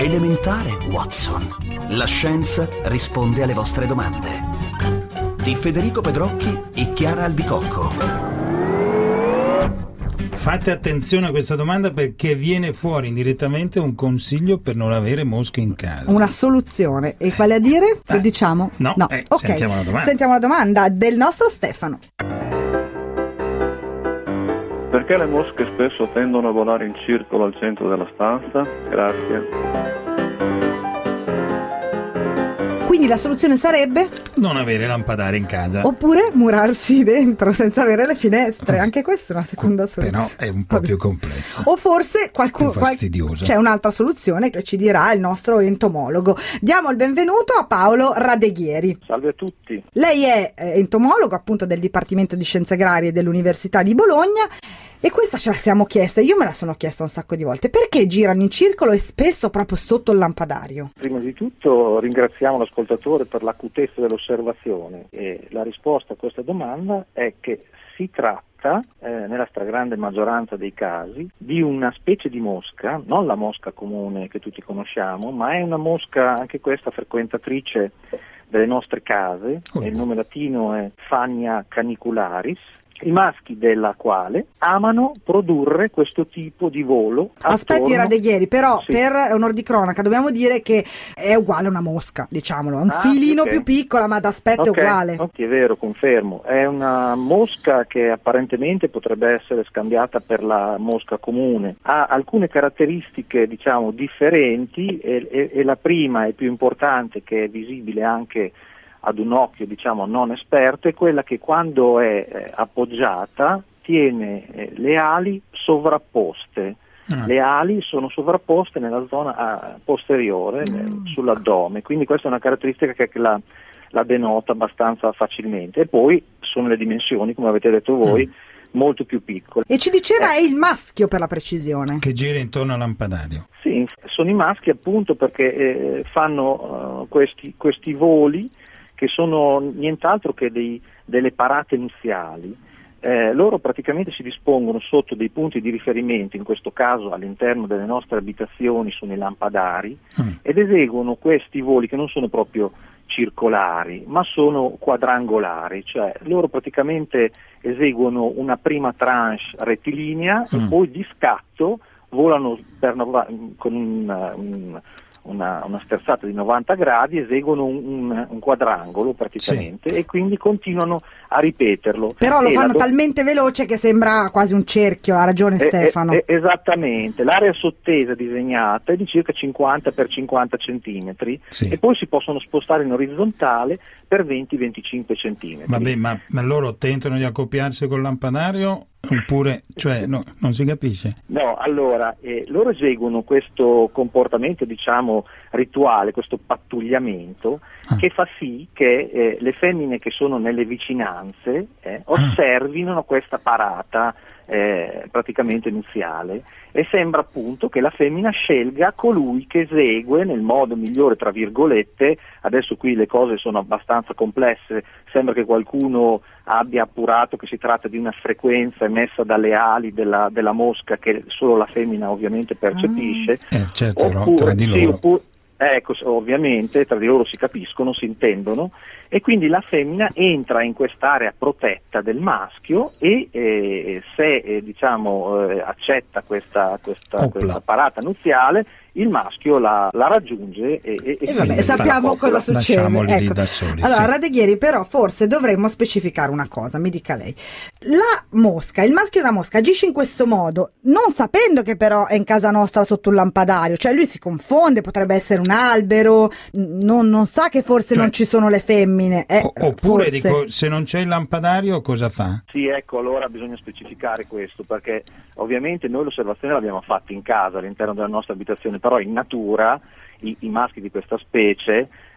Elementare, Watson. La scienza risponde alle vostre domande. Di Federico Pedrocchi e Chiara Albicocco. Fate attenzione a questa domanda perché viene fuori indirettamente un consiglio per non avere mosche in casa. Una soluzione. E quale a dire? Lo diciamo? No. Ok. Sentiamo la domanda. Sentiamo la domanda del nostro Stefano. Perché le mosche spesso tendono a volare in circolo al centro della stanza? Grazie. Quindi la soluzione sarebbe? Non avere lampadari in casa. Oppure murarsi dentro senza avere le finestre. Anche questa è una seconda soluzione. Però è un po' più complesso. O forse qualcuno c'è un'altra soluzione che ci dirà il nostro entomologo. Diamo il benvenuto a Paolo Radeghieri. Salve a tutti. Lei è entomologo appunto del Dipartimento di Scienze Agrarie dell'Università di Bologna. E questa ce la siamo chiesta, io me la sono chiesta un sacco di volte, perché girano in circolo e spesso proprio sotto il lampadario? Prima di tutto ringraziamo l'ascoltatore per l'acutezza dell'osservazione e la risposta a questa domanda è che si tratta, nella stragrande maggioranza dei casi, di una specie di mosca, non la mosca comune che tutti conosciamo, ma è una mosca, anche questa frequentatrice delle nostre case, il nome latino è Fania canicularis, i maschi della quale amano produrre questo tipo di volo. Aspetti Radeghieri, però sì. Per onor di cronaca dobbiamo dire che è uguale a una mosca, diciamolo, è un filino più piccola ma d'aspetto è uguale. Ok, è vero, confermo, è una mosca che apparentemente potrebbe essere scambiata per la mosca comune, ha alcune caratteristiche diciamo differenti e la prima e più importante, che è visibile anche ad un occhio diciamo non esperto, è quella che quando è appoggiata tiene le ali sovrapposte. Le ali sono sovrapposte nella zona posteriore, sull'addome, quindi questa è una caratteristica che la denota abbastanza facilmente. E poi sono le dimensioni, come avete detto voi, molto più piccole. E ci diceva è il maschio, per la precisione, che gira intorno al lampadario. Sì, sono i maschi appunto perché fanno questi voli che sono nient'altro che delle parate nuziali. Loro praticamente si dispongono sotto dei punti di riferimento, in questo caso all'interno delle nostre abitazioni sono i lampadari, ed eseguono questi voli che non sono proprio circolari, ma sono quadrangolari, cioè loro praticamente eseguono una prima tranche rettilinea e poi di scatto volano con una sterzata di 90 gradi, eseguono un quadrangolo praticamente, e quindi continuano a ripeterlo. Però lo fanno talmente veloce che sembra quasi un cerchio, ha ragione Stefano. Esattamente, l'area sottesa disegnata è di circa 50 x 50 centimetri e poi si possono spostare in orizzontale per 20-25 centimetri. Vabbè, ma loro tentano di accoppiarsi col lampadario oppure, non si capisce? No, allora, loro eseguono questo comportamento, diciamo, rituale, questo pattugliamento, che fa sì che le femmine che sono nelle vicinanze osservino questa parata praticamente nuziale, e sembra appunto che la femmina scelga colui che esegue nel modo migliore, tra virgolette. Adesso qui le cose sono abbastanza complesse, sembra che qualcuno abbia appurato che si tratta di una frequenza emessa dalle ali della mosca che solo la femmina ovviamente percepisce. Certo, tra di loro. Ecco, ovviamente tra di loro si capiscono, si intendono, e quindi la femmina entra in quest'area protetta del maschio e se accetta questa parata nuziale, il maschio la raggiunge e vabbè, sappiamo cosa succede. Lasciamoli lì da soli. Allora, Radeghieri, però forse dovremmo specificare una cosa, mi dica lei. La mosca, il maschio della mosca agisce in questo modo, non sapendo che però è in casa nostra sotto un lampadario, cioè lui si confonde, potrebbe essere un albero, non sa che forse non ci sono le femmine. Oppure dico, se non c'è il lampadario cosa fa? Sì, ecco, allora bisogna specificare questo, perché ovviamente noi l'osservazione l'abbiamo fatta in casa, all'interno della nostra abitazione, però in natura i maschi di questa specie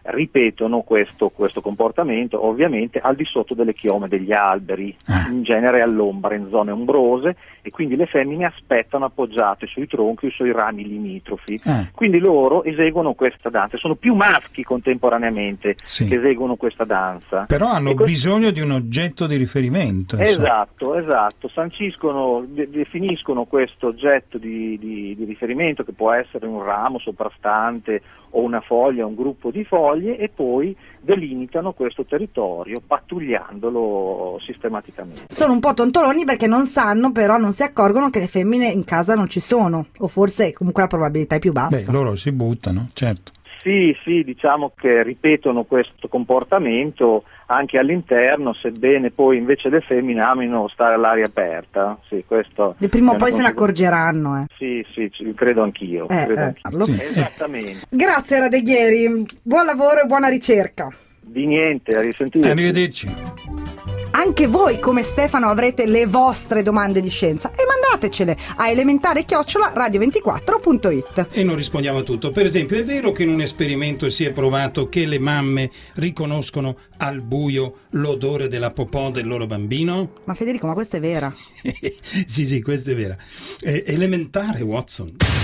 ripetono questo comportamento, ovviamente al di sotto delle chiome degli alberi, in genere all'ombra, in zone ombrose, e quindi le femmine aspettano appoggiate sui tronchi o sui rami limitrofi. Quindi loro eseguono questa danza, sono più maschi contemporaneamente che eseguono questa danza. Però hanno bisogno di un oggetto di riferimento. Esatto, sanciscono, definiscono questo oggetto di riferimento, che può essere un ramo soprastante o una foglia, un gruppo di foglie, e poi delimitano questo territorio pattugliandolo sistematicamente. Sono un po' tontoloni perché non sanno, però non si accorgono che le femmine in casa non ci sono, o forse comunque la probabilità è più bassa. Beh, loro si buttano, certo. Sì, diciamo che ripetono questo comportamento anche all'interno, sebbene poi invece le femmine amino stare all'aria aperta. Sì, questo e prima o poi se ne accorgeranno. Sì, credo anch'io. Sì. Esattamente. Grazie Radeghieri, buon lavoro e buona ricerca. Di niente, a risentire. Arrivederci. Anche voi, come Stefano, avrete le vostre domande di scienza e mandatecele a elementare@radio24.it. E non rispondiamo a tutto. Per esempio, è vero che in un esperimento si è provato che le mamme riconoscono al buio l'odore della popò del loro bambino? Ma Federico, ma questa è vera? Sì, questa è vera. È elementare, Watson.